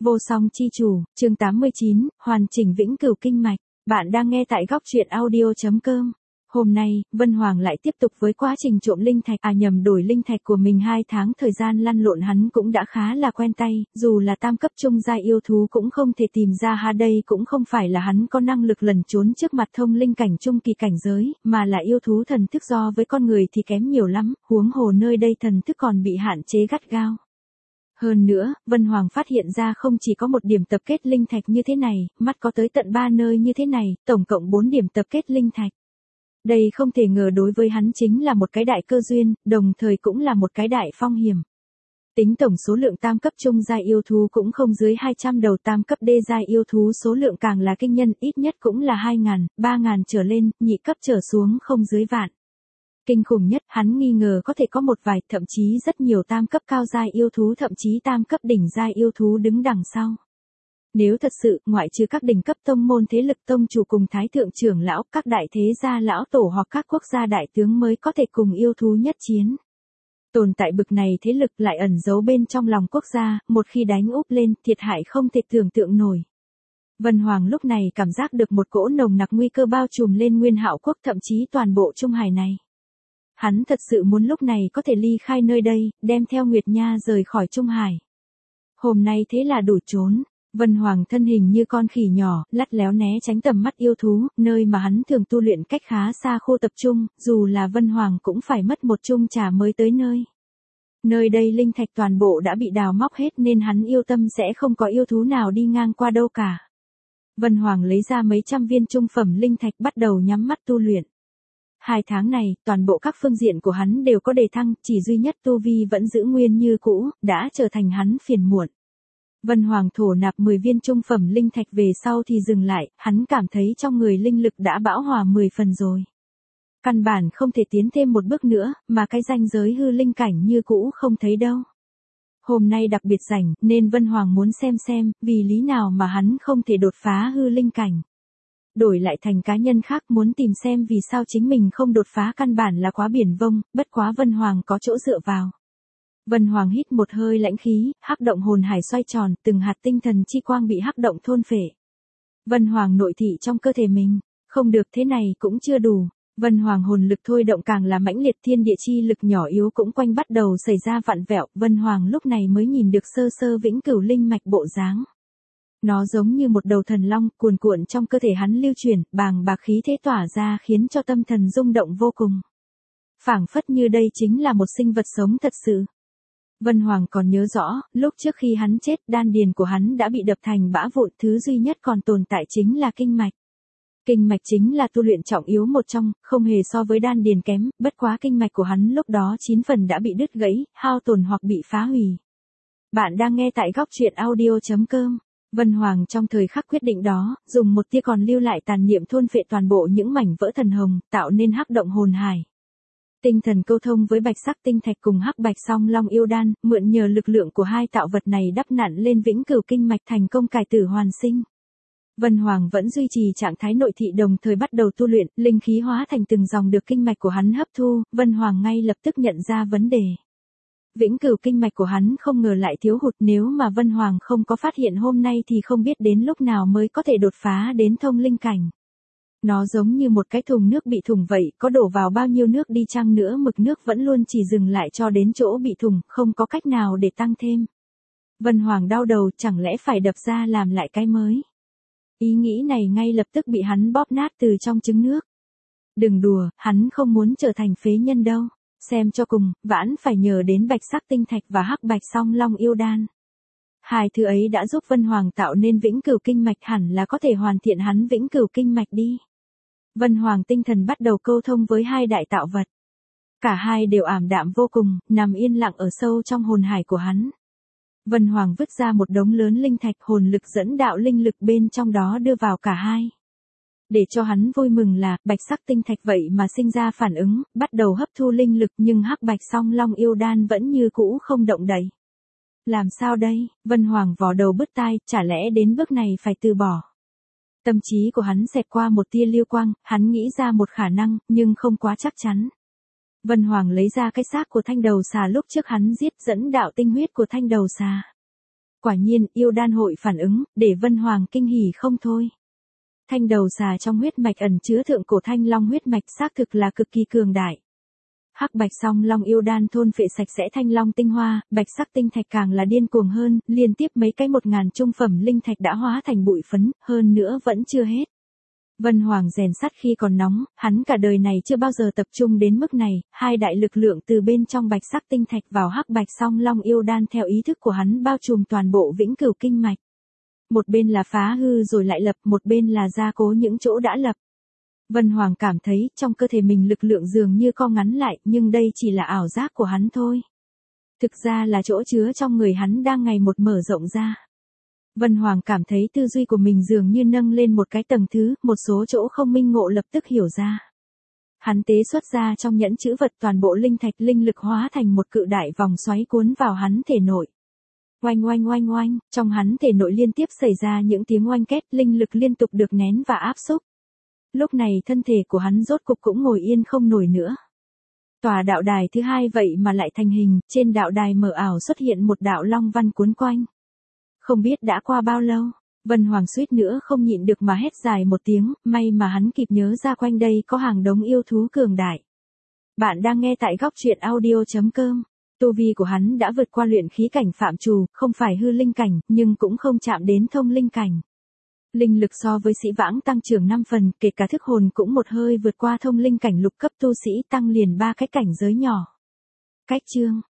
Vô song chi chủ, chương 89, hoàn chỉnh vĩnh cửu kinh mạch. Bạn đang nghe tại góc truyện audio.com. Hôm nay, Vân Hoàng lại tiếp tục với quá trình trộm linh thạch, đổi linh thạch của mình 2 tháng thời gian lăn lộn hắn cũng đã khá là quen tay, dù là tam cấp trung giai yêu thú cũng không thể tìm ra đây cũng không phải là hắn có năng lực lẩn trốn trước mặt thông linh cảnh trung kỳ cảnh giới, mà là yêu thú thần thức so với con người thì kém nhiều lắm, huống hồ nơi đây thần thức còn bị hạn chế gắt gao. Hơn nữa, Vân Hoàng phát hiện ra không chỉ có một điểm tập kết linh thạch như thế này, mắt có tới tận 3 nơi như thế này, tổng cộng 4 điểm tập kết linh thạch. Đây không thể ngờ đối với hắn chính là một cái đại cơ duyên, đồng thời cũng là một cái đại phong hiểm. Tính tổng số lượng tam cấp trung giai yêu thú cũng không dưới 200 đầu, tam cấp đê giai yêu thú số lượng càng là kinh nhân, ít nhất cũng là 2.000, 3.000 trở lên, nhị cấp trở xuống không dưới vạn. Kinh khủng nhất, hắn nghi ngờ có thể có một vài, thậm chí rất nhiều tam cấp cao giai yêu thú, thậm chí tam cấp đỉnh giai yêu thú đứng đằng sau. Nếu thật sự, ngoại trừ các đỉnh cấp tông môn thế lực tông chủ cùng thái thượng trưởng lão, các đại thế gia lão tổ hoặc các quốc gia đại tướng mới có thể cùng yêu thú nhất chiến. Tồn tại bực này thế lực lại ẩn giấu bên trong lòng quốc gia, một khi đánh úp lên, thiệt hại không thể tưởng tượng nổi. Vân Hoàng lúc này cảm giác được một cỗ nồng nặc nguy cơ bao trùm lên Nguyên Hạo quốc, thậm chí toàn bộ Trung Hải này. Hắn thật sự muốn lúc này có thể ly khai nơi đây, đem theo Nguyệt Nha rời khỏi Trung Hải. Hôm nay thế là đủ trốn. Vân Hoàng thân hình như con khỉ nhỏ, lắt léo né tránh tầm mắt yêu thú, nơi mà hắn thường tu luyện cách khá xa khu tập trung, dù là Vân Hoàng cũng phải mất một chung trà mới tới nơi. Nơi đây linh thạch toàn bộ đã bị đào móc hết nên hắn yêu tâm sẽ không có yêu thú nào đi ngang qua đâu cả. Vân Hoàng lấy ra mấy trăm viên trung phẩm linh thạch bắt đầu nhắm mắt tu luyện. 2 tháng này, toàn bộ các phương diện của hắn đều có đề thăng, chỉ duy nhất tu vi vẫn giữ nguyên như cũ, đã trở thành hắn phiền muộn. Vân Hoàng thổ nạp 10 viên trung phẩm linh thạch về sau thì dừng lại, hắn cảm thấy trong người linh lực đã bão hòa 10 phần rồi. Căn bản không thể tiến thêm một bước nữa, mà cái ranh giới hư linh cảnh như cũ không thấy đâu. Hôm nay đặc biệt rảnh, nên Vân Hoàng muốn xem, vì lý nào mà hắn không thể đột phá hư linh cảnh. Đổi lại thành cá nhân khác muốn tìm xem vì sao chính mình không đột phá căn bản là quá biển vông, bất quá Vân Hoàng có chỗ dựa vào. Vân Hoàng hít một hơi lãnh khí, hắc động hồn hải xoay tròn, từng hạt tinh thần chi quang bị hắc động thôn phệ. Vân Hoàng nội thị trong cơ thể mình, không được, thế này cũng chưa đủ. Vân Hoàng hồn lực thôi động càng là mãnh liệt, thiên địa chi lực nhỏ yếu cũng quanh bắt đầu xảy ra vặn vẹo, Vân Hoàng lúc này mới nhìn được sơ sơ vĩnh cửu linh mạch bộ dáng. Nó giống như một đầu thần long, cuồn cuộn trong cơ thể hắn lưu chuyển, bàng bạc khí thế tỏa ra khiến cho tâm thần rung động vô cùng. Phảng phất như đây chính là một sinh vật sống thật sự. Vân Hoàng còn nhớ rõ, lúc trước khi hắn chết, đan điền của hắn đã bị đập thành bã vụn, thứ duy nhất còn tồn tại chính là kinh mạch. Kinh mạch chính là tu luyện trọng yếu một trong, không hề so với đan điền kém, bất quá kinh mạch của hắn lúc đó 9 phần đã bị đứt gãy, hao tổn hoặc bị phá hủy. Bạn đang nghe tại góc truyện audio.com. Vân Hoàng trong thời khắc quyết định đó, dùng một tia còn lưu lại tàn niệm thôn phệ toàn bộ những mảnh vỡ thần hồng, tạo nên hắc động hồn hải. Tinh thần câu thông với bạch sắc tinh thạch cùng hắc bạch song long yêu đan, mượn nhờ lực lượng của hai tạo vật này đắp nặn lên vĩnh cửu kinh mạch, thành công cải tử hoàn sinh. Vân Hoàng vẫn duy trì trạng thái nội thị, đồng thời bắt đầu tu luyện, linh khí hóa thành từng dòng được kinh mạch của hắn hấp thu, Vân Hoàng ngay lập tức nhận ra vấn đề. Vĩnh cửu kinh mạch của hắn không ngờ lại thiếu hụt, nếu mà Vân Hoàng không có phát hiện hôm nay thì không biết đến lúc nào mới có thể đột phá đến thông linh cảnh. Nó giống như một cái thùng nước bị thủng vậy, có đổ vào bao nhiêu nước đi chăng nữa mực nước vẫn luôn chỉ dừng lại cho đến chỗ bị thủng, không có cách nào để tăng thêm. Vân Hoàng đau đầu, chẳng lẽ phải đập ra làm lại cái mới. Ý nghĩ này ngay lập tức bị hắn bóp nát từ trong trứng nước. Đừng đùa, hắn không muốn trở thành phế nhân đâu. Xem cho cùng, vãn phải nhờ đến bạch sắc tinh thạch và hắc bạch song long yêu đan. Hai thứ ấy đã giúp Vân Hoàng tạo nên vĩnh cửu kinh mạch, hẳn là có thể hoàn thiện hắn vĩnh cửu kinh mạch đi. Vân Hoàng tinh thần bắt đầu câu thông với hai đại tạo vật. Cả hai đều ảm đạm vô cùng, nằm yên lặng ở sâu trong hồn hải của hắn. Vân Hoàng vứt ra một đống lớn linh thạch, hồn lực dẫn đạo linh lực bên trong đó đưa vào cả hai. Để cho hắn vui mừng là, bạch sắc tinh thạch vậy mà sinh ra phản ứng, bắt đầu hấp thu linh lực, nhưng hắc bạch song long yêu đan vẫn như cũ không động đậy. Làm sao đây? Vân Hoàng vò đầu bứt tai, chả lẽ đến bước này phải từ bỏ. Tâm trí của hắn xẹt qua một tia lưu quang, hắn nghĩ ra một khả năng, nhưng không quá chắc chắn. Vân Hoàng lấy ra cái xác của thanh đầu xà lúc trước hắn giết, dẫn đạo tinh huyết của thanh đầu xà. Quả nhiên, yêu đan hội phản ứng, để Vân Hoàng kinh hỉ không thôi. Thanh đầu xà trong huyết mạch ẩn chứa thượng cổ thanh long huyết mạch xác thực là cực kỳ cường đại. Hắc bạch song long yêu đan thôn phệ sạch sẽ thanh long tinh hoa, bạch sắc tinh thạch càng là điên cuồng hơn, liên tiếp mấy cái 1000 trung phẩm linh thạch đã hóa thành bụi phấn, hơn nữa vẫn chưa hết. Vân Hoàng rèn sắt khi còn nóng, hắn cả đời này chưa bao giờ tập trung đến mức này, hai đại lực lượng từ bên trong bạch sắc tinh thạch vào hắc bạch song long yêu đan theo ý thức của hắn bao trùm toàn bộ vĩnh cửu kinh mạch. Một bên là phá hư rồi lại lập, một bên là gia cố những chỗ đã lập. Vân Hoàng cảm thấy trong cơ thể mình lực lượng dường như co ngắn lại, nhưng đây chỉ là ảo giác của hắn thôi. Thực ra là chỗ chứa trong người hắn đang ngày một mở rộng ra. Vân Hoàng cảm thấy tư duy của mình dường như nâng lên một cái tầng thứ, một số chỗ không minh ngộ lập tức hiểu ra. Hắn tế xuất ra trong nhẫn chữ vật toàn bộ linh thạch linh lực hóa thành một cự đại vòng xoáy cuốn vào hắn thể nội. Oanh oanh oanh oanh, trong hắn thể nội liên tiếp xảy ra những tiếng oanh két, linh lực liên tục được nén và áp xúc. Lúc này thân thể của hắn rốt cục cũng ngồi yên không nổi nữa. Tòa đạo đài thứ hai vậy mà lại thành hình, trên đạo đài mờ ảo xuất hiện một đạo long văn cuốn quanh. Không biết đã qua bao lâu, Vân Hoàng suýt nữa không nhịn được mà hét dài một tiếng, may mà hắn kịp nhớ ra quanh đây có hàng đống yêu thú cường đại. Bạn đang nghe tại góc truyện audio.com. Tu vi của hắn đã vượt qua luyện khí cảnh phạm trù, không phải hư linh cảnh, nhưng cũng không chạm đến thông linh cảnh. Linh lực so với sĩ vãng tăng trưởng 5 phần, kể cả thức hồn cũng một hơi vượt qua thông linh cảnh lục cấp tu sĩ tăng liền 3 cái cảnh giới nhỏ. Cách chương,